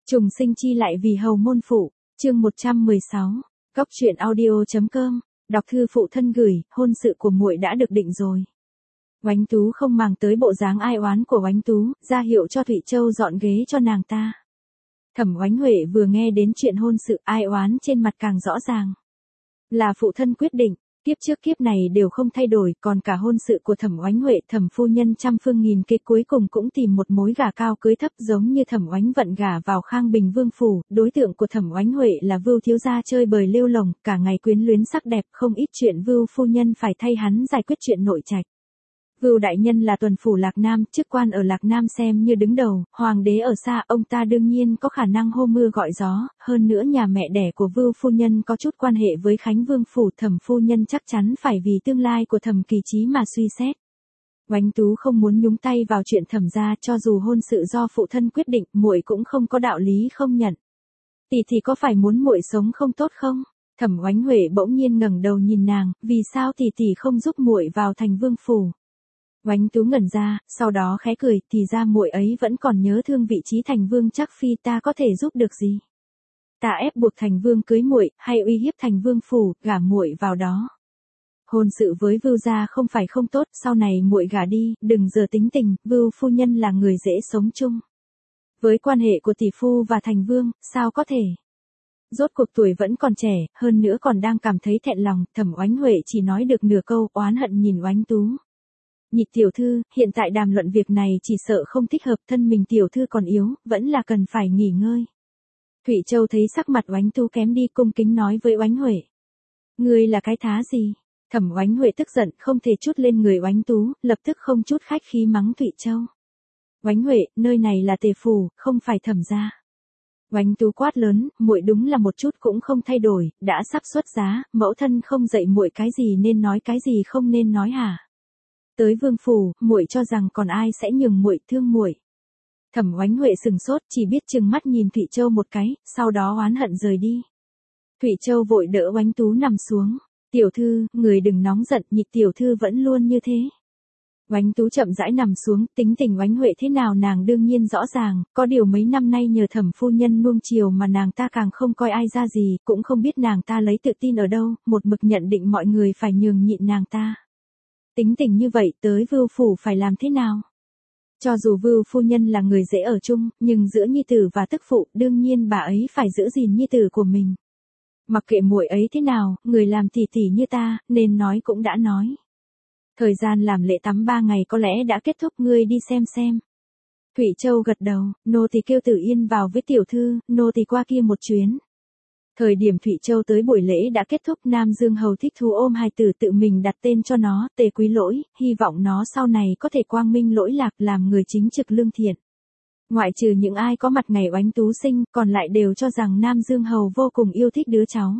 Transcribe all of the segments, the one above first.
Trùng sinh chi lại vì hầu môn phụ, chương 116, Góc truyện audio.com, đọc thư phụ thân gửi, hôn sự của muội đã được định rồi. Oánh Tú không màng tới bộ dáng ai oán của Oánh Tú, ra hiệu cho Thụy Châu dọn ghế cho nàng ta. Thẩm Oánh Huệ vừa nghe đến chuyện hôn sự ai oán trên mặt càng rõ ràng. Là phụ thân quyết định, kiếp trước kiếp này đều không thay đổi, còn cả hôn sự của Thẩm Oánh Huệ, Thẩm phu nhân trăm phương nghìn kế cuối cùng cũng tìm một mối gả cao cưới thấp giống như Thẩm Oánh Vận gả vào Khang Bình Vương phủ, đối tượng của Thẩm Oánh Huệ là Vưu thiếu gia chơi bời lêu lồng, cả ngày quyến luyến sắc đẹp, không ít chuyện Vưu phu nhân phải thay hắn giải quyết chuyện nội trạch. Vưu đại nhân là tuần phủ Lạc Nam, chức quan ở Lạc Nam xem như đứng đầu, hoàng đế ở xa, ông ta đương nhiên có khả năng hô mưa gọi gió, hơn nữa nhà mẹ đẻ của Vưu phu nhân có chút quan hệ với Khánh Vương phủ, Thẩm phu nhân chắc chắn phải vì tương lai của Thẩm Kỳ Chí mà suy xét. Oánh Tú không muốn nhúng tay vào chuyện Thẩm gia, cho dù hôn sự do phụ thân quyết định, muội cũng không có đạo lý không nhận. Tỷ có phải muốn muội sống không tốt không? Thẩm Oánh Huệ bỗng nhiên ngẩng đầu nhìn nàng, vì sao tỷ không giúp muội vào thành vương phủ? Oánh Tú ngẩn ra, sau đó khẽ cười, thì ra muội ấy vẫn còn nhớ thương vị trí thành vương, chắc phi ta có thể giúp được gì. Ta ép buộc thành vương cưới muội, hay uy hiếp thành vương phủ, gả muội vào đó. Hôn sự với Vưu gia không phải không tốt, sau này muội gả đi, đừng giờ tính tình, Vưu phu nhân là người dễ sống chung. Với quan hệ của tỷ phu và thành vương, sao có thể? Rốt cuộc tuổi vẫn còn trẻ, hơn nữa còn đang cảm thấy thẹn lòng, Thẩm Oánh Huệ chỉ nói được nửa câu, oán hận nhìn Oánh Tú. Nhị tiểu thư, hiện tại đàm luận việc này chỉ sợ không thích hợp, thân mình tiểu thư còn yếu, vẫn là cần phải nghỉ ngơi. Thụy Châu thấy sắc mặt Oánh Tú kém đi, cung kính nói với Oánh Huệ. Ngươi là cái thá gì? Thẩm Oánh Huệ tức giận, không thể chút lên người Oánh Tú, lập tức không chút khách khí mắng Thụy Châu. Oánh Huệ, nơi này là Tề phủ, không phải Thẩm gia. Oánh Tú quát lớn, muội đúng là một chút cũng không thay đổi, đã sắp xuất giá, mẫu thân không dạy muội cái gì nên nói cái gì không nên nói hả? Tới vương phủ, muội cho rằng còn ai sẽ nhường muội thương muội? Thẩm Oánh Huệ sừng sốt, chỉ biết trừng mắt nhìn Thụy Châu một cái, sau đó oán hận rời đi. Thụy Châu vội đỡ Oánh Tú nằm xuống. Tiểu thư, người đừng nóng giận, nhị tiểu thư vẫn luôn như thế. Oánh Tú chậm rãi nằm xuống, tính tình Oánh Huệ thế nào nàng đương nhiên rõ ràng, có điều mấy năm nay nhờ Thẩm phu nhân nuông chiều mà nàng ta càng không coi ai ra gì, cũng không biết nàng ta lấy tự tin ở đâu, một mực nhận định mọi người phải nhường nhịn nàng ta. Tính tình như vậy tới Vưu phủ phải làm thế nào? Cho dù Vưu phu nhân là người dễ ở chung, nhưng giữa nhi tử và tức phụ, đương nhiên bà ấy phải giữ gìn nhi tử của mình. Mặc kệ muội ấy thế nào, người làm tỷ như ta, nên nói cũng đã nói. Thời gian làm lễ tắm 3 ngày có lẽ đã kết thúc, ngươi đi xem. Thụy Châu gật đầu, nô tỳ kêu Tử Yên vào với tiểu thư, nô tỳ qua kia một chuyến. Thời điểm Thụy Châu tới buổi lễ đã kết thúc, Nam Dương hầu thích thú ôm hài tử tự mình đặt tên cho nó, Tề Quý Lỗi, hy vọng nó sau này có thể quang minh lỗi lạc, làm người chính trực lương thiện. Ngoại trừ những ai có mặt ngày Oánh Tú sinh, còn lại đều cho rằng Nam Dương hầu vô cùng yêu thích đứa cháu.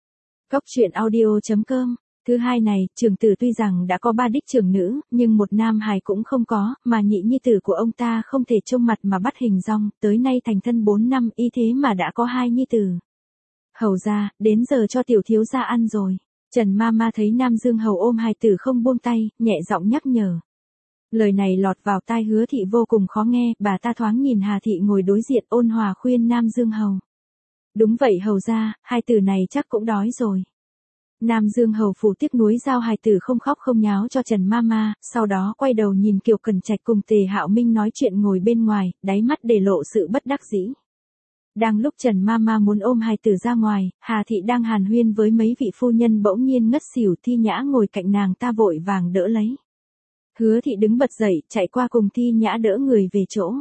Góc truyện audio.com. Thứ hai này, trưởng tử tuy rằng đã có 3 đích trưởng nữ, nhưng một nam hài cũng không có, mà nhị nhi tử của ông ta không thể trông mặt mà bắt hình dong, tới nay thành thân 4 năm y thế mà đã có 2 nhi tử. Hầu ra, đến giờ cho tiểu thiếu gia ăn rồi. Trần Mama thấy Nam Dương hầu ôm hài tử không buông tay, nhẹ giọng nhắc nhở. Lời này lọt vào tai Hứa thị vô cùng khó nghe, bà ta thoáng nhìn Hà thị ngồi đối diện, ôn hòa khuyên Nam Dương hầu. Đúng vậy hầu ra, hai tử này chắc cũng đói rồi. Nam Dương hầu phủ tiếc nuối giao hài tử không khóc không nháo cho Trần Mama, sau đó quay đầu nhìn Kiều Cẩn Trạch cùng Tề Hạo Minh nói chuyện ngồi bên ngoài, đáy mắt để lộ sự bất đắc dĩ. Đang lúc Trần Mama muốn ôm hài tử ra ngoài, Hà thị đang hàn huyên với mấy vị phu nhân bỗng nhiên ngất xỉu, Thi Nhã ngồi cạnh nàng ta vội vàng đỡ lấy. Hứa thị đứng bật dậy, chạy qua cùng Thi Nhã đỡ người về chỗ.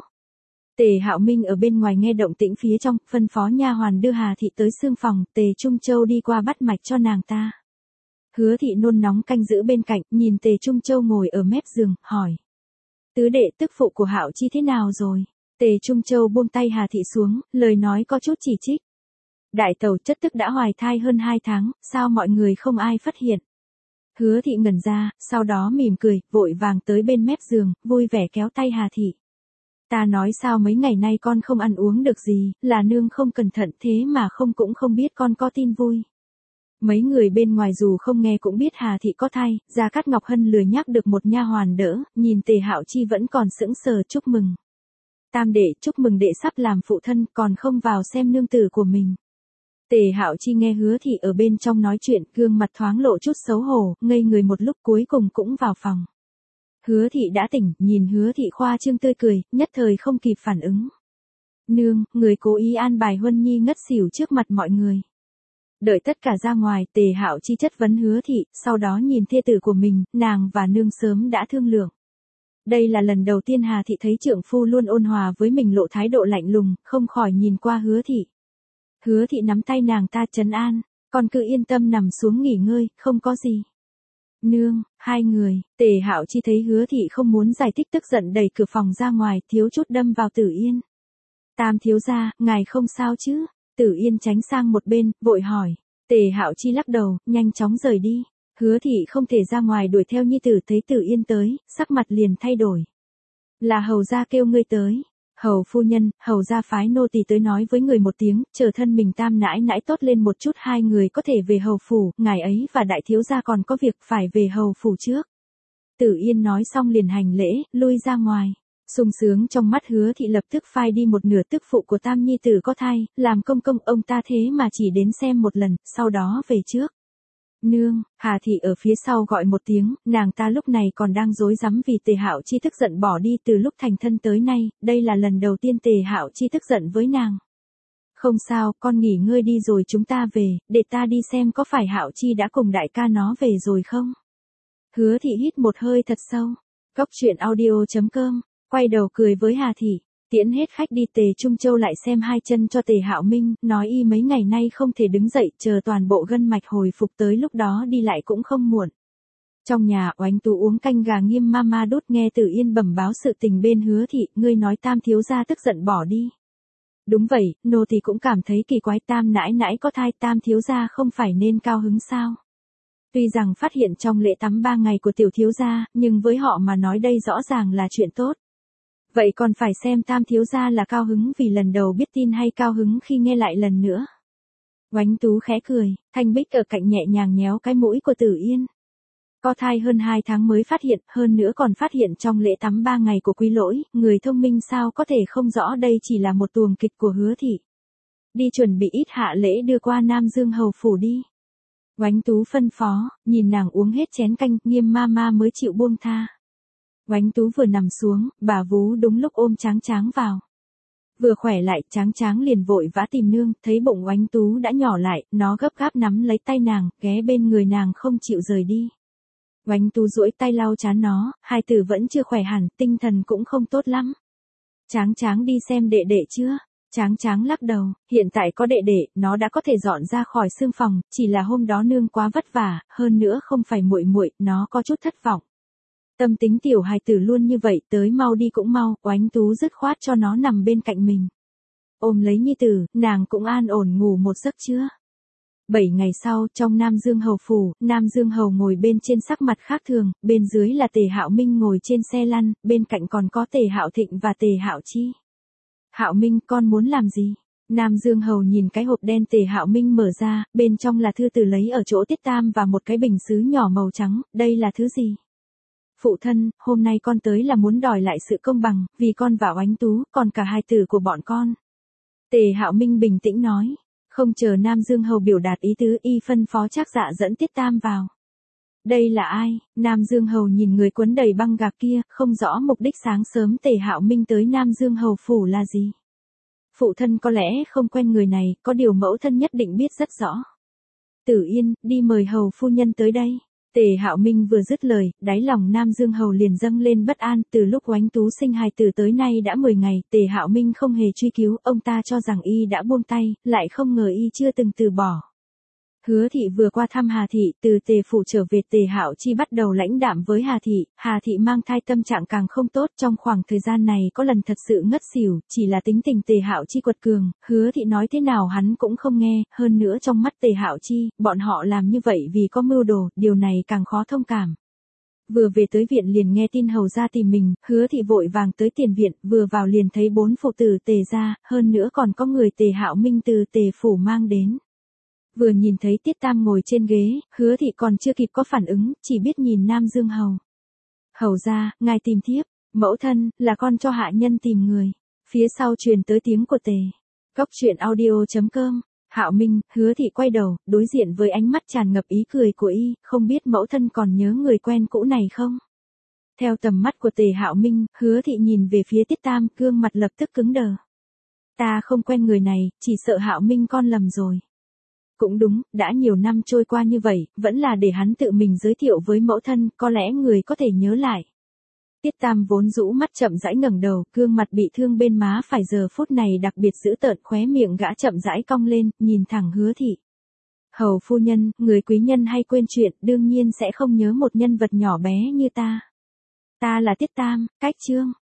Tề Hạo Minh ở bên ngoài nghe động tĩnh phía trong, phân phó nha hoàn đưa Hà thị tới xương phòng, Tề Trung Châu đi qua bắt mạch cho nàng ta. Hứa thị nôn nóng canh giữ bên cạnh, nhìn Tề Trung Châu ngồi ở mép giường, hỏi. Tứ đệ tức phụ của Hạo Chi thế nào rồi? Tề Trung Châu buông tay Hà thị xuống, lời nói có chút chỉ trích. Đại tẩu chất tức đã hoài thai hơn 2 tháng, sao mọi người không ai phát hiện? Hứa thị ngẩn ra, sau đó mỉm cười, vội vàng tới bên mép giường, vui vẻ kéo tay Hà thị. Ta nói sao mấy ngày nay con không ăn uống được gì, là nương không cẩn thận thế mà cũng không biết con có tin vui. Mấy người bên ngoài dù không nghe cũng biết Hà thị có thai, Gia Cát Ngọc Hân lười nhắc được một nha hoàn đỡ, nhìn Tề Hạo Chi vẫn còn sững sờ chúc mừng. Tam đệ, chúc mừng đệ sắp làm phụ thân, còn không vào xem nương tử của mình. Tề Hạo Chi nghe Hứa Thị ở bên trong nói chuyện, gương mặt thoáng lộ chút xấu hổ, ngây người một lúc cuối cùng cũng vào phòng. Hứa Thị đã tỉnh, nhìn Hứa Thị khoa trương tươi cười, nhất thời không kịp phản ứng. Nương, người cố ý an bài Huân Nhi ngất xỉu trước mặt mọi người. Đợi tất cả ra ngoài, Tề Hạo Chi chất vấn Hứa Thị, sau đó nhìn thê tử của mình, nàng và nương sớm đã thương lượng. Đây là lần đầu tiên Hà Thị thấy trượng phu luôn ôn hòa với mình lộ thái độ lạnh lùng, không khỏi nhìn qua Hứa Thị. Hứa Thị nắm tay nàng ta trấn an, con cứ yên tâm nằm xuống nghỉ ngơi, không có gì. Nương, hai người, Tề Hạo Chi thấy Hứa Thị không muốn giải thích tức giận đẩy cửa phòng ra ngoài, thiếu chút đâm vào Tử Yên. Tam thiếu gia, ngài không sao chứ? Tử Yên tránh sang một bên, vội hỏi. Tề Hạo Chi lắc đầu, nhanh chóng rời đi. Hứa Thị không thể ra ngoài đuổi theo nhi tử, thấy Tử Yên tới, sắc mặt liền thay đổi. Là hầu gia kêu ngươi tới. Hầu phu nhân, hầu gia phái nô tỳ tới nói với người một tiếng, chờ thân mình Tam nãi nãi tốt lên một chút hai người có thể về hầu phủ, ngài ấy và đại thiếu gia còn có việc phải về hầu phủ trước. Tử Yên nói xong liền hành lễ, lui ra ngoài. Sung sướng trong mắt Hứa Thị lập tức phai đi một nửa, tức phụ của Tam nhi tử có thai, làm công công ông ta thế mà chỉ đến xem một lần, sau đó về trước. Nương, Hà Thị ở phía sau gọi một tiếng, nàng ta lúc này còn đang rối rắm vì Tề Hạo Chi tức giận bỏ đi từ lúc thành thân tới nay, đây là lần đầu tiên Tề Hạo Chi tức giận với nàng. Không sao, con nghỉ ngơi đi rồi chúng ta về, để ta đi xem có phải Hạo Chi đã cùng đại ca nó về rồi không. Hứa Thị hít một hơi thật sâu. Cốc truyện audio.com, quay đầu cười với Hà Thị. Tiễn hết khách đi, Tề Trung Châu lại xem hai chân cho Tề Hạo Minh, nói y mấy ngày nay không thể đứng dậy, chờ toàn bộ gân mạch hồi phục tới lúc đó đi lại cũng không muộn. Trong nhà, Oánh Tú uống canh gà Nghiêm mama đút, nghe Tử Yên bẩm báo sự tình bên Hứa Thị, ngươi nói Tam thiếu gia tức giận bỏ đi. Đúng vậy, nô tỳ cũng cảm thấy kỳ quái, Tam nãi nãi có thai, Tam thiếu gia không phải nên cao hứng sao? Tuy rằng phát hiện trong lễ tắm 3 ngày của tiểu thiếu gia, nhưng với họ mà nói đây rõ ràng là chuyện tốt. Vậy còn phải xem Tam thiếu gia là cao hứng vì lần đầu biết tin hay cao hứng khi nghe lại lần nữa. Oánh Tú khẽ cười, Thanh Bích ở cạnh nhẹ nhàng nhéo cái mũi của Tử Yên. Có thai hơn 2 tháng mới phát hiện, hơn nữa còn phát hiện trong lễ tắm 3 ngày của Quý Lỗi, người thông minh sao có thể không rõ đây chỉ là một tuồng kịch của Hứa Thị. Đi chuẩn bị ít hạ lễ đưa qua Nam Dương hầu phủ đi. Oánh Tú phân phó, nhìn nàng uống hết chén canh, Nghiêm mama mới chịu buông tha. Oánh Tú vừa nằm xuống, bà vú đúng lúc ôm Tráng Tráng vào. Vừa khỏe lại, Tráng Tráng liền vội vã tìm nương, thấy bụng Oánh Tú đã nhỏ lại, nó gấp gáp nắm lấy tay nàng, ghé bên người nàng không chịu rời đi. Oánh Tú duỗi tay lau trán nó, hai tử vẫn chưa khỏe hẳn, tinh thần cũng không tốt lắm. Tráng Tráng đi xem đệ đệ chưa? Tráng Tráng lắc đầu, hiện tại có đệ đệ, nó đã có thể dọn ra khỏi xương phòng, chỉ là hôm đó nương quá vất vả, hơn nữa không phải muội muội, nó có chút thất vọng. Tâm tính tiểu hài tử luôn như vậy, tới mau đi cũng mau, Oánh Tú dứt khoát cho nó nằm bên cạnh mình. Ôm lấy nhi tử, nàng cũng an ổn ngủ một giấc chưa. 7 ngày sau, trong Nam Dương hầu phủ, Nam Dương hầu ngồi bên trên sắc mặt khác thường, bên dưới là Tề Hạo Minh ngồi trên xe lăn, bên cạnh còn có Tề Hạo Thịnh và Tề Hạo Chi. Hạo Minh, con muốn làm gì? Nam Dương hầu nhìn cái hộp đen Tề Hạo Minh mở ra, bên trong là thư từ lấy ở chỗ Tiết Tam và một cái bình sứ nhỏ màu trắng, đây là thứ gì? Phụ thân, hôm nay con tới là muốn đòi lại sự công bằng, vì con và Oánh Tú, còn cả hai tử của bọn con. Tề Hạo Minh bình tĩnh nói, không chờ Nam Dương hầu biểu đạt ý tứ, y phân phó Trác Dạ dẫn Tiết Tam vào. Đây là ai? Nam Dương hầu nhìn người quấn đầy băng gạc kia, không rõ mục đích sáng sớm Tề Hạo Minh tới Nam Dương hầu phủ là gì. Phụ thân có lẽ không quen người này, có điều mẫu thân nhất định biết rất rõ. Tử Yên, đi mời hầu phu nhân tới đây. Tề Hạo Minh vừa dứt lời, đáy lòng Nam Dương hầu liền dâng lên bất an, từ lúc Oánh Tú sinh hài tử tới nay đã 10 ngày, Tề Hạo Minh không hề truy cứu, ông ta cho rằng y đã buông tay, lại không ngờ y chưa từng từ bỏ. Hứa Thị vừa qua thăm Hà Thị, từ Tề phủ trở về, Tề Hạo Chi bắt đầu lãnh đạm với Hà Thị mang thai tâm trạng càng không tốt, trong khoảng thời gian này có lần thật sự ngất xỉu, chỉ là tính tình Tề Hạo Chi quật cường, Hứa Thị nói thế nào hắn cũng không nghe, hơn nữa trong mắt Tề Hạo Chi, bọn họ làm như vậy vì có mưu đồ, điều này càng khó thông cảm. Vừa về tới viện liền nghe tin hầu gia tìm mình, Hứa Thị vội vàng tới tiền viện, vừa vào liền thấy 4 phụ tử Tề gia, hơn nữa còn có người Tề Hạo Minh từ Tề phủ mang đến. Vừa nhìn thấy Tiết Tam ngồi trên ghế, Hứa Thị còn chưa kịp có phản ứng, chỉ biết nhìn Nam Dương hầu. Hầu gia, ngài tìm thiếp, mẫu thân, là con cho hạ nhân tìm người. Phía sau truyền tới tiếng của Tề. Cốc truyện audio.com. Hạo Minh, Hứa Thị quay đầu, đối diện với ánh mắt tràn ngập ý cười của y, không biết mẫu thân còn nhớ người quen cũ này không? Theo tầm mắt của Tề Hạo Minh, Hứa Thị nhìn về phía Tiết Tam, gương mặt lập tức cứng đờ. Ta không quen người này, chỉ sợ Hạo Minh con lầm rồi. Cũng đúng, đã nhiều năm trôi qua như vậy, vẫn là để hắn tự mình giới thiệu với mẫu thân, có lẽ người có thể nhớ lại. Tiết Tam vốn rũ mắt chậm rãi ngẩng đầu, gương mặt bị thương bên má phải giờ phút này đặc biệt dữ tợn, khóe miệng gã chậm rãi cong lên, nhìn thẳng Hứa Thị. Hầu phu nhân, người quý nhân hay quên chuyện, đương nhiên sẽ không nhớ một nhân vật nhỏ bé như ta. Ta là Tiết Tam, cách Trương.